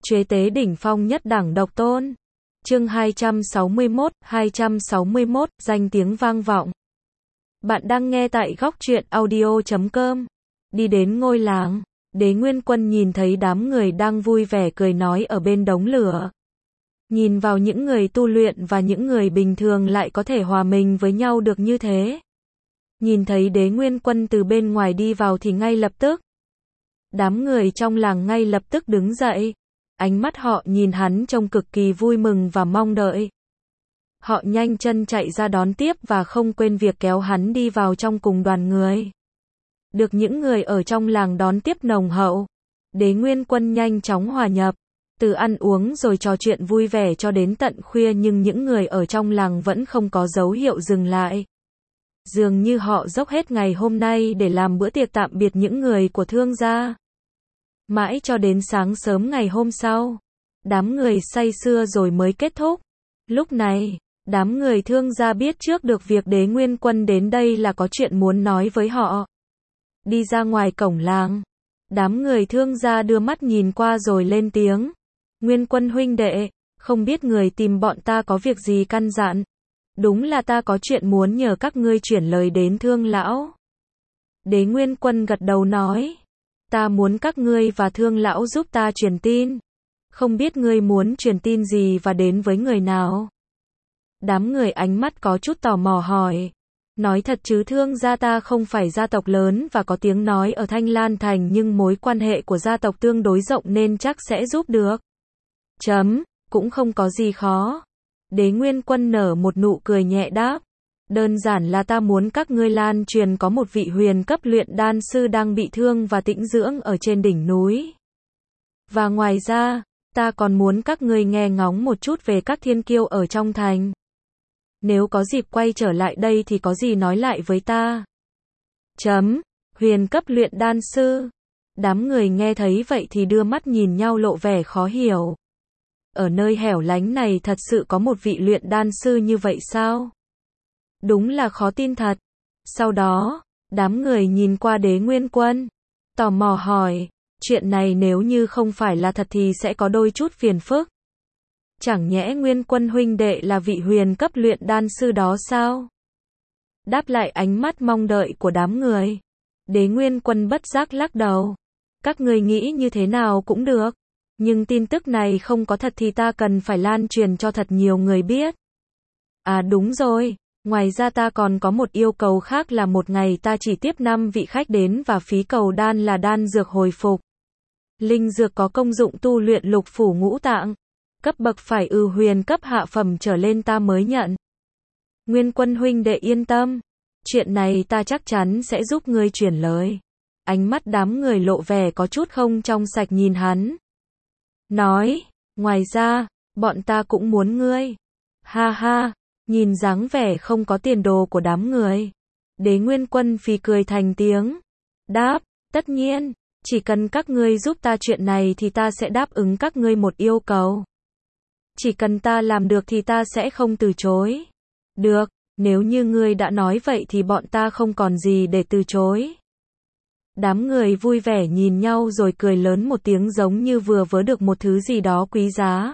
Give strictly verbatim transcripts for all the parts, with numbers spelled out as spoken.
Chế tế đỉnh phong nhất đẳng độc tôn. Chương hai trăm sáu mươi mốt, hai trăm sáu mươi mốt, danh tiếng vang vọng. Bạn đang nghe tại góc truyện audio chấm com. Đi đến ngôi làng, Đế Nguyên Quân nhìn thấy đám người đang vui vẻ cười nói ở bên đống lửa. Nhìn vào những người tu luyện và những người bình thường lại có thể hòa mình với nhau được như thế. Nhìn thấy Đế Nguyên Quân từ bên ngoài đi vào thì ngay lập tức. Đám người trong làng ngay lập tức đứng dậy. Ánh mắt họ nhìn hắn trông cực kỳ vui mừng và mong đợi. Họ nhanh chân chạy ra đón tiếp và không quên việc kéo hắn đi vào trong cùng đoàn người. Được những người ở trong làng đón tiếp nồng hậu, Đế Nguyên Quân nhanh chóng hòa nhập. Từ ăn uống rồi trò chuyện vui vẻ cho đến tận khuya, nhưng những người ở trong làng vẫn không có dấu hiệu dừng lại. Dường như họ dốc hết ngày hôm nay để làm bữa tiệc tạm biệt những người của Thương gia. Mãi cho đến sáng sớm ngày hôm sau, đám người say sưa rồi mới kết thúc. Lúc này, đám người Thương gia biết trước được việc Đế Nguyên Quân đến đây là có chuyện muốn nói với họ. Đi ra ngoài cổng làng, đám người Thương gia đưa mắt nhìn qua rồi lên tiếng. Nguyên Quân huynh đệ, không biết người tìm bọn ta có việc gì căn dặn. Đúng là ta có chuyện muốn nhờ các ngươi chuyển lời đến Thương lão. Đế Nguyên Quân gật đầu nói. Ta muốn các ngươi và Thương lão giúp ta truyền tin. Không biết ngươi muốn truyền tin gì và đến với người nào? Đám người ánh mắt có chút tò mò hỏi. Nói thật chứ Thương gia ta không phải gia tộc lớn và có tiếng nói ở Thanh Lan Thành, nhưng mối quan hệ của gia tộc tương đối rộng nên chắc sẽ giúp được. Chấm, cũng không có gì khó. Đế Nguyên Quân nở một nụ cười nhẹ đáp. Đơn giản là ta muốn các ngươi lan truyền có một vị huyền cấp luyện đan sư đang bị thương và tĩnh dưỡng ở trên đỉnh núi. Và ngoài ra, ta còn muốn các ngươi nghe ngóng một chút về các thiên kiêu ở trong thành. Nếu có dịp quay trở lại đây thì có gì nói lại với ta. Chấm, huyền cấp luyện đan sư. Đám người nghe thấy vậy thì đưa mắt nhìn nhau lộ vẻ khó hiểu. Ở nơi hẻo lánh này thật sự có một vị luyện đan sư như vậy sao? Đúng là khó tin thật. Sau đó, đám người nhìn qua Đế Nguyên Quân, tò mò hỏi, chuyện này nếu như không phải là thật thì sẽ có đôi chút phiền phức. Chẳng nhẽ Nguyên Quân huynh đệ là vị huyền cấp luyện đan sư đó sao? Đáp lại ánh mắt mong đợi của đám người, Đế Nguyên Quân bất giác lắc đầu. Các người nghĩ như thế nào cũng được, nhưng tin tức này không có thật thì ta cần phải lan truyền cho thật nhiều người biết. À đúng rồi. Ngoài ra ta còn có một yêu cầu khác là một ngày ta chỉ tiếp năm vị khách đến và phí cầu đan là đan dược hồi phục. Linh dược có công dụng tu luyện lục phủ ngũ tạng. Cấp bậc phải ư huyền cấp hạ phẩm trở lên ta mới nhận. Nguyên Quân huynh đệ yên tâm. Chuyện này ta chắc chắn sẽ giúp ngươi chuyển lời. Ánh mắt đám người lộ vẻ có chút không trong sạch nhìn hắn. Nói, ngoài ra, bọn ta cũng muốn ngươi. Ha ha. Nhìn dáng vẻ không có tiền đồ của đám người, Đế Nguyên Quân phì cười thành tiếng. Đáp, tất nhiên, chỉ cần các ngươi giúp ta chuyện này thì ta sẽ đáp ứng các ngươi một yêu cầu. Chỉ cần ta làm được thì ta sẽ không từ chối. Được, nếu như ngươi đã nói vậy thì bọn ta không còn gì để từ chối. Đám người vui vẻ nhìn nhau rồi cười lớn một tiếng giống như vừa vớ được một thứ gì đó quý giá.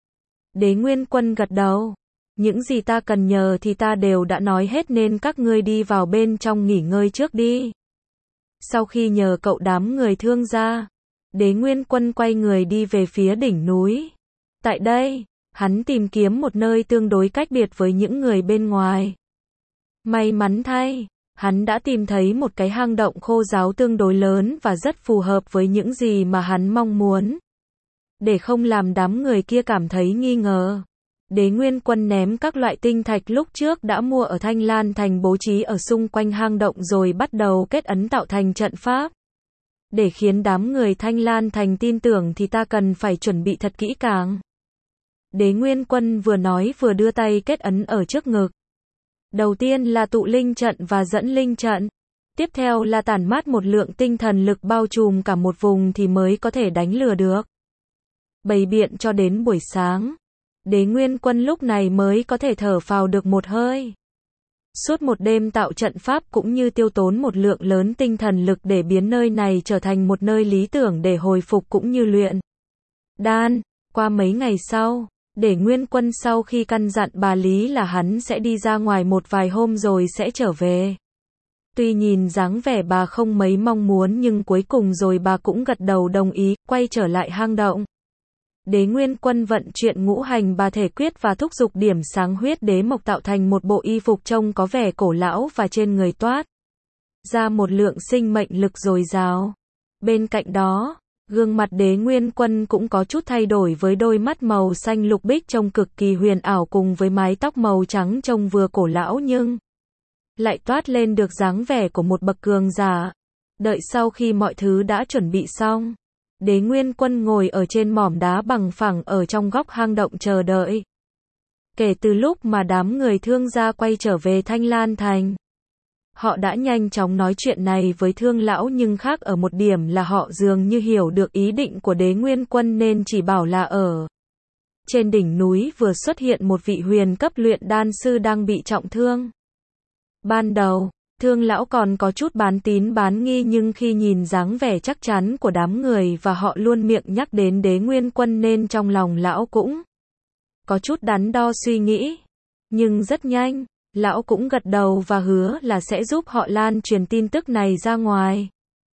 Đế Nguyên Quân gật đầu. Những gì ta cần nhờ thì ta đều đã nói hết nên các ngươi đi vào bên trong nghỉ ngơi trước đi. Sau khi nhờ cậu đám người Thương gia, Đế Nguyên Quân quay người đi về phía đỉnh núi. Tại đây, hắn tìm kiếm một nơi tương đối cách biệt với những người bên ngoài. May mắn thay, hắn đã tìm thấy một cái hang động khô ráo tương đối lớn và rất phù hợp với những gì mà hắn mong muốn. Để không làm đám người kia cảm thấy nghi ngờ, Đế Nguyên Quân ném các loại tinh thạch lúc trước đã mua ở Thanh Lan Thành bố trí ở xung quanh hang động rồi bắt đầu kết ấn tạo thành trận pháp. Để khiến đám người Thanh Lan Thành tin tưởng thì ta cần phải chuẩn bị thật kỹ càng. Đế Nguyên Quân vừa nói vừa đưa tay kết ấn ở trước ngực. Đầu tiên là tụ linh trận và dẫn linh trận. Tiếp theo là tản mát một lượng tinh thần lực bao trùm cả một vùng thì mới có thể đánh lừa được. Bày biện cho đến buổi sáng, Đế Nguyên Quân lúc này mới có thể thở phào được một hơi. Suốt một đêm tạo trận pháp cũng như tiêu tốn một lượng lớn tinh thần lực để biến nơi này trở thành một nơi lý tưởng để hồi phục cũng như luyện. đan. Qua mấy ngày sau, Để Nguyên Quân sau khi căn dặn bà Lý là hắn sẽ đi ra ngoài một vài hôm rồi sẽ trở về. Tuy nhìn dáng vẻ bà không mấy mong muốn nhưng cuối cùng rồi bà cũng gật đầu đồng ý, quay trở lại hang động. Đế Nguyên Quân vận chuyển ngũ hành bà thể quyết và thúc dục điểm sáng huyết đế mộc tạo thành một bộ y phục trông có vẻ cổ lão và trên người toát ra một lượng sinh mệnh lực dồi dào. Bên cạnh đó, gương mặt Đế Nguyên Quân cũng có chút thay đổi với đôi mắt màu xanh lục bích trông cực kỳ huyền ảo cùng với mái tóc màu trắng trông vừa cổ lão nhưng lại toát lên được dáng vẻ của một bậc cường giả. Đợi sau khi mọi thứ đã chuẩn bị xong, Đế Nguyên Quân ngồi ở trên mỏm đá bằng phẳng ở trong góc hang động chờ đợi. Kể từ lúc mà đám người Thương gia quay trở về Thanh Lan Thành, họ đã nhanh chóng nói chuyện này với Thương lão nhưng khác ở một điểm là họ dường như hiểu được ý định của Đế Nguyên Quân nên chỉ bảo là ở trên đỉnh núi vừa xuất hiện một vị huyền cấp luyện đan sư đang bị trọng thương. Ban đầu, Thương lão còn có chút bán tín bán nghi nhưng khi nhìn dáng vẻ chắc chắn của đám người và họ luôn miệng nhắc đến Đế Nguyên Quân nên trong lòng lão cũng có chút đắn đo suy nghĩ. Nhưng rất nhanh, lão cũng gật đầu và hứa là sẽ giúp họ lan truyền tin tức này ra ngoài.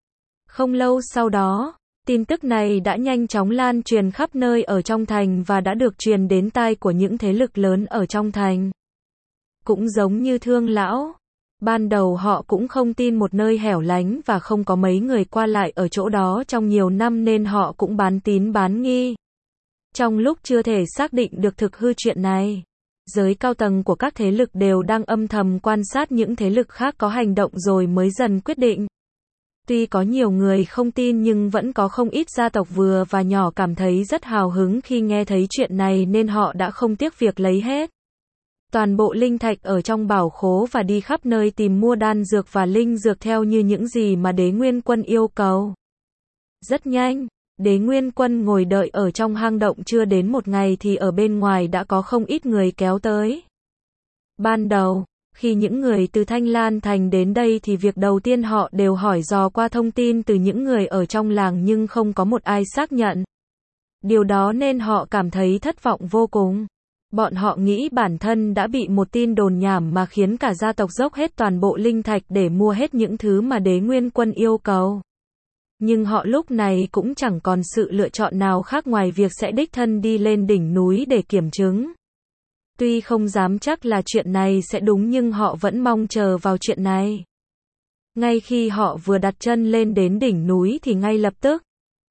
Không lâu sau đó, tin tức này đã nhanh chóng lan truyền khắp nơi ở trong thành và đã được truyền đến tai của những thế lực lớn ở trong thành. Cũng giống như Thương lão, ban đầu họ cũng không tin một nơi hẻo lánh và không có mấy người qua lại ở chỗ đó trong nhiều năm nên họ cũng bán tín bán nghi. Trong lúc chưa thể xác định được thực hư chuyện này, giới cao tầng của các thế lực đều đang âm thầm quan sát những thế lực khác có hành động rồi mới dần quyết định. Tuy có nhiều người không tin nhưng vẫn có không ít gia tộc vừa và nhỏ cảm thấy rất hào hứng khi nghe thấy chuyện này nên họ đã không tiếc việc lấy hết toàn bộ linh thạch ở trong bảo khố và đi khắp nơi tìm mua đan dược và linh dược theo như những gì mà Đế Nguyên Quân yêu cầu. Rất nhanh, Đế Nguyên Quân ngồi đợi ở trong hang động chưa đến một ngày thì ở bên ngoài đã có không ít người kéo tới. Ban đầu, khi những người từ Thanh Lan Thành đến đây thì việc đầu tiên họ đều hỏi dò qua thông tin từ những người ở trong làng nhưng không có một ai xác nhận. Điều đó nên họ cảm thấy thất vọng vô cùng. Bọn họ nghĩ bản thân đã bị một tin đồn nhảm mà khiến cả gia tộc dốc hết toàn bộ linh thạch để mua hết những thứ mà Đế Nguyên Quân yêu cầu. Nhưng họ lúc này cũng chẳng còn sự lựa chọn nào khác ngoài việc sẽ đích thân đi lên đỉnh núi để kiểm chứng. Tuy không dám chắc là chuyện này sẽ đúng nhưng họ vẫn mong chờ vào chuyện này. Ngay khi họ vừa đặt chân lên đến đỉnh núi thì ngay lập tức,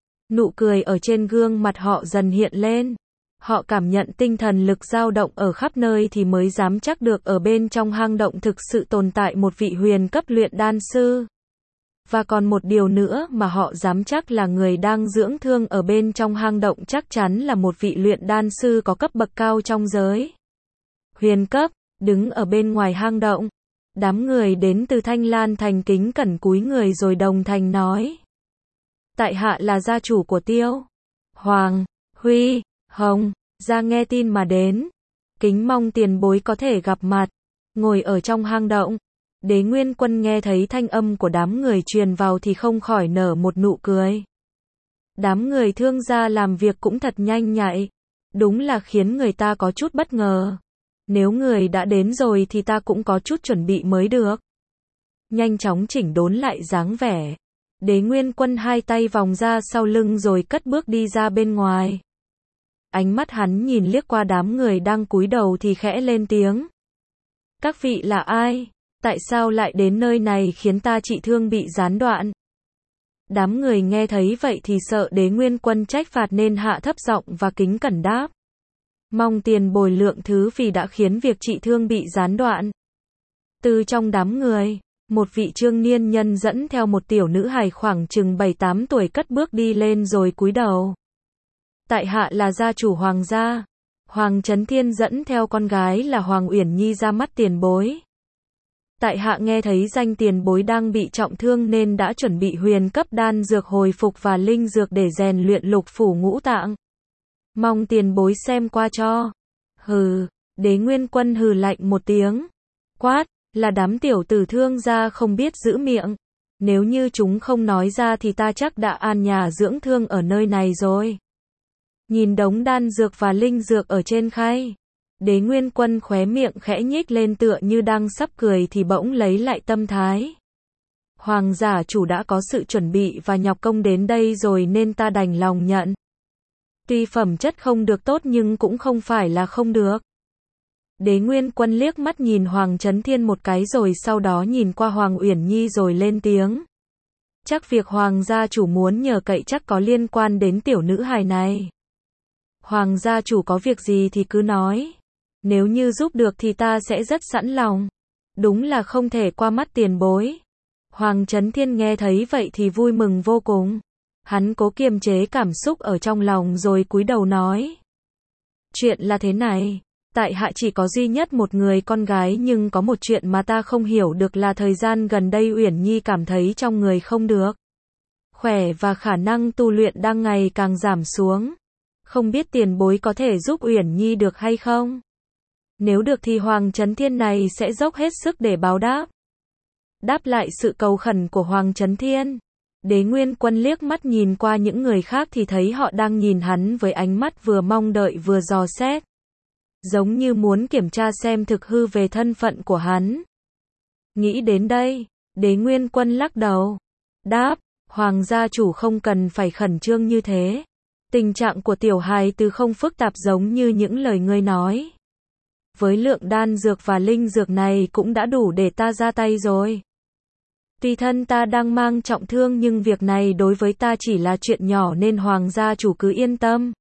nụ cười ở trên gương mặt họ dần hiện lên. Họ cảm nhận tinh thần lực dao động ở khắp nơi thì mới dám chắc được ở bên trong hang động thực sự tồn tại một vị huyền cấp luyện đan sư. Và còn một điều nữa mà họ dám chắc là người đang dưỡng thương ở bên trong hang động chắc chắn là một vị luyện đan sư có cấp bậc cao trong giới huyền cấp. Đứng ở bên ngoài hang động, đám người đến từ Thanh Lan Thành kính cẩn cúi người rồi đồng thanh nói: tại hạ là gia chủ của Tiêu Hoàng Huy Hồng gia nghe tin mà đến, kính mong tiền bối có thể gặp mặt. Ngồi ở trong hang động, Đế Nguyên Quân nghe thấy thanh âm của đám người truyền vào thì không khỏi nở một nụ cười. Đám người Thương gia làm việc cũng thật nhanh nhạy, đúng là khiến người ta có chút bất ngờ. Nếu người đã đến rồi thì ta cũng có chút chuẩn bị mới được. Nhanh chóng chỉnh đốn lại dáng vẻ, Đế Nguyên Quân hai tay vòng ra sau lưng rồi cất bước đi ra bên ngoài. Ánh mắt hắn nhìn liếc qua đám người đang cúi đầu thì khẽ lên tiếng: các vị là ai? Tại sao lại đến nơi này khiến ta trị thương bị gián đoạn? Đám người nghe thấy vậy thì sợ Đế Nguyên Quân trách phạt nên hạ thấp giọng và kính cẩn đáp: mong tiền bồi lượng thứ vì đã khiến việc trị thương bị gián đoạn. Từ trong đám người, một vị trương niên nhân dẫn theo một tiểu nữ hài khoảng chừng bảy tám tuổi cất bước đi lên rồi cúi đầu. Tại hạ là gia chủ Hoàng gia. Hoàng Chấn Thiên dẫn theo con gái là Hoàng Uyển Nhi ra mắt tiền bối. Tại hạ nghe thấy danh tiền bối đang bị trọng thương nên đã chuẩn bị huyền cấp đan dược hồi phục và linh dược để rèn luyện lục phủ ngũ tạng. Mong tiền bối xem qua cho. Hừ, Đế Nguyên Quân hừ lạnh một tiếng. Quát, là đám tiểu tử Thương gia không biết giữ miệng. Nếu như chúng không nói ra thì ta chắc đã an nhà dưỡng thương ở nơi này rồi. Nhìn đống đan dược và linh dược ở trên khay, Đế Nguyên Quân khóe miệng khẽ nhếch lên tựa như đang sắp cười thì bỗng lấy lại tâm thái. Hoàng giả chủ đã có sự chuẩn bị và nhọc công đến đây rồi nên ta đành lòng nhận. Tuy phẩm chất không được tốt nhưng cũng không phải là không được. Đế Nguyên Quân liếc mắt nhìn Hoàng Chấn Thiên một cái rồi sau đó nhìn qua Hoàng Uyển Nhi rồi lên tiếng. Chắc việc Hoàng gia chủ muốn nhờ cậy chắc có liên quan đến tiểu nữ hài này. Hoàng gia chủ có việc gì thì cứ nói. Nếu như giúp được thì ta sẽ rất sẵn lòng. Đúng là không thể qua mắt tiền bối. Hoàng Chấn Thiên nghe thấy vậy thì vui mừng vô cùng. Hắn cố kiềm chế cảm xúc ở trong lòng rồi cúi đầu nói. Chuyện là thế này. Tại hạ chỉ có duy nhất một người con gái nhưng có một chuyện mà ta không hiểu được là thời gian gần đây Uyển Nhi cảm thấy trong người không được. Khỏe và khả năng tu luyện đang ngày càng giảm xuống. Không biết tiền bối có thể giúp Uyển Nhi được hay không? Nếu được thì Hoàng Chấn Thiên này sẽ dốc hết sức để báo đáp. Đáp lại sự cầu khẩn của Hoàng Chấn Thiên, Đế Nguyên Quân liếc mắt nhìn qua những người khác thì thấy họ đang nhìn hắn với ánh mắt vừa mong đợi vừa dò xét. Giống như muốn kiểm tra xem thực hư về thân phận của hắn. Nghĩ đến đây, Đế Nguyên Quân lắc đầu. Đáp, Hoàng gia chủ không cần phải khẩn trương như thế. Tình trạng của tiểu hài từ không phức tạp giống như những lời ngươi nói. Với lượng đan dược và linh dược này cũng đã đủ để ta ra tay rồi. Tuy thân ta đang mang trọng thương nhưng việc này đối với ta chỉ là chuyện nhỏ nên Hoàng gia chủ cứ yên tâm.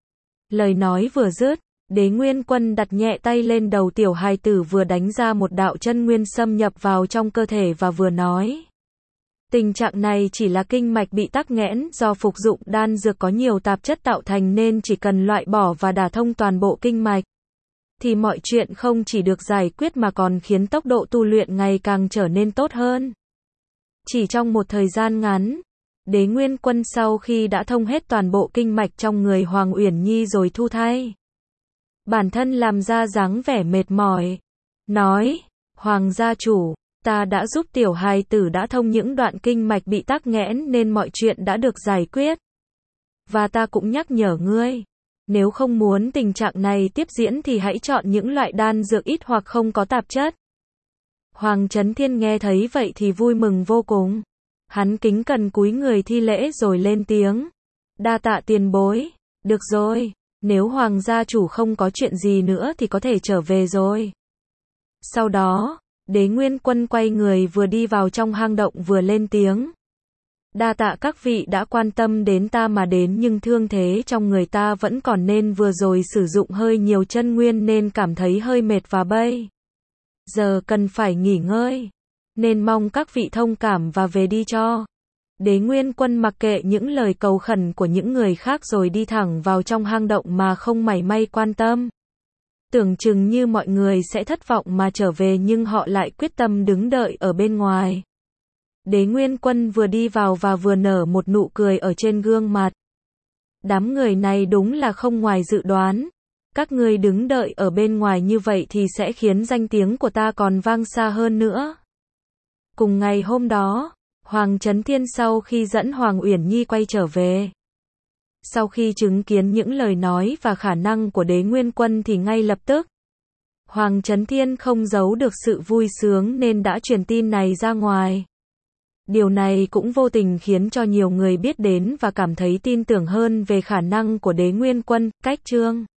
Lời nói vừa dứt, Đế Nguyên Quân đặt nhẹ tay lên đầu tiểu hài tử vừa đánh ra một đạo chân nguyên xâm nhập vào trong cơ thể và vừa nói. Tình trạng này chỉ là kinh mạch bị tắc nghẽn do phục dụng đan dược có nhiều tạp chất tạo thành nên chỉ cần loại bỏ và đả thông toàn bộ kinh mạch. Thì mọi chuyện không chỉ được giải quyết mà còn khiến tốc độ tu luyện ngày càng trở nên tốt hơn. Chỉ trong một thời gian ngắn, Đế Nguyên Quân sau khi đã thông hết toàn bộ kinh mạch trong người Hoàng Uyển Nhi rồi thu thay. Bản thân làm ra dáng vẻ mệt mỏi. Nói, Hoàng gia chủ, ta đã giúp tiểu hài tử đã thông những đoạn kinh mạch bị tắc nghẽn nên mọi chuyện đã được giải quyết. Và ta cũng nhắc nhở ngươi. Nếu không muốn tình trạng này tiếp diễn thì hãy chọn những loại đan dược ít hoặc không có tạp chất. Hoàng Chấn Thiên nghe thấy vậy thì vui mừng vô cùng. Hắn kính cẩn cúi người thi lễ rồi lên tiếng. Đa tạ tiền bối. Được rồi, nếu Hoàng gia chủ không có chuyện gì nữa thì có thể trở về rồi. Sau đó, Đế Nguyên Quân quay người vừa đi vào trong hang động vừa lên tiếng. Đa tạ các vị đã quan tâm đến ta mà đến nhưng thương thế trong người ta vẫn còn nên vừa rồi sử dụng hơi nhiều chân nguyên nên cảm thấy hơi mệt và bây giờ cần phải nghỉ ngơi. Nên mong các vị thông cảm và về đi cho. Đế Nguyên Quân mặc kệ những lời cầu khẩn của những người khác rồi đi thẳng vào trong hang động mà không mảy may quan tâm. Tưởng chừng như mọi người sẽ thất vọng mà trở về nhưng họ lại quyết tâm đứng đợi ở bên ngoài. Đế Nguyên Quân vừa đi vào và vừa nở một nụ cười ở trên gương mặt. Đám người này đúng là không ngoài dự đoán. Các ngươi đứng đợi ở bên ngoài như vậy thì sẽ khiến danh tiếng của ta còn vang xa hơn nữa. Cùng ngày hôm đó, Hoàng Chấn Thiên sau khi dẫn Hoàng Uyển Nhi quay trở về. Sau khi chứng kiến những lời nói và khả năng của Đế Nguyên Quân thì ngay lập tức, Hoàng Chấn Thiên không giấu được sự vui sướng nên đã truyền tin này ra ngoài. Điều này cũng vô tình khiến cho nhiều người biết đến và cảm thấy tin tưởng hơn về khả năng của Đế Nguyên Quân. Cách chương